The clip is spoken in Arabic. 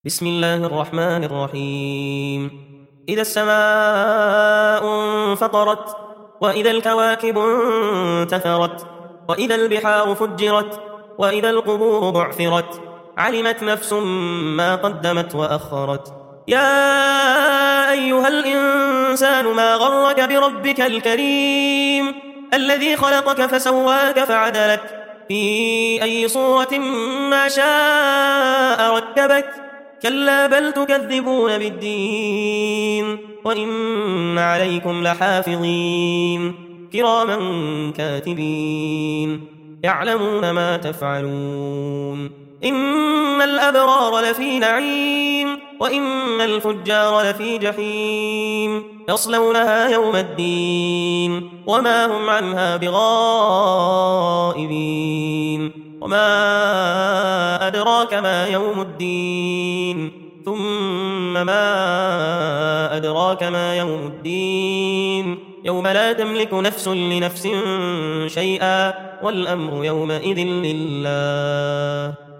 بسم الله الرحمن الرحيم. إذا السماء انفطرت، وإذا الكواكب انتثرت، وإذا البحار فجرت، وإذا القبور بعثرت، علمت نفس ما قدمت وأخرت. يا أيها الإنسان ما غرك بربك الكريم الذي خلقك فسواك فعدلك في أي صورة ما شاء ركبك. كلا بل تكذبون بالدين، وإن عليكم لحافظين كراما كاتبين يعلمون ما تفعلون. إن الأبرار لفي نعيم، وإن الفجار لفي جحيم يصلونها يوم الدين وما هم عنها بغائبين. وما أدراك ما يوم الدين، ثم ما أدراك ما يوم الدين. يوم لا تملك نفس لنفس شيئا، والأمر يومئذ لله.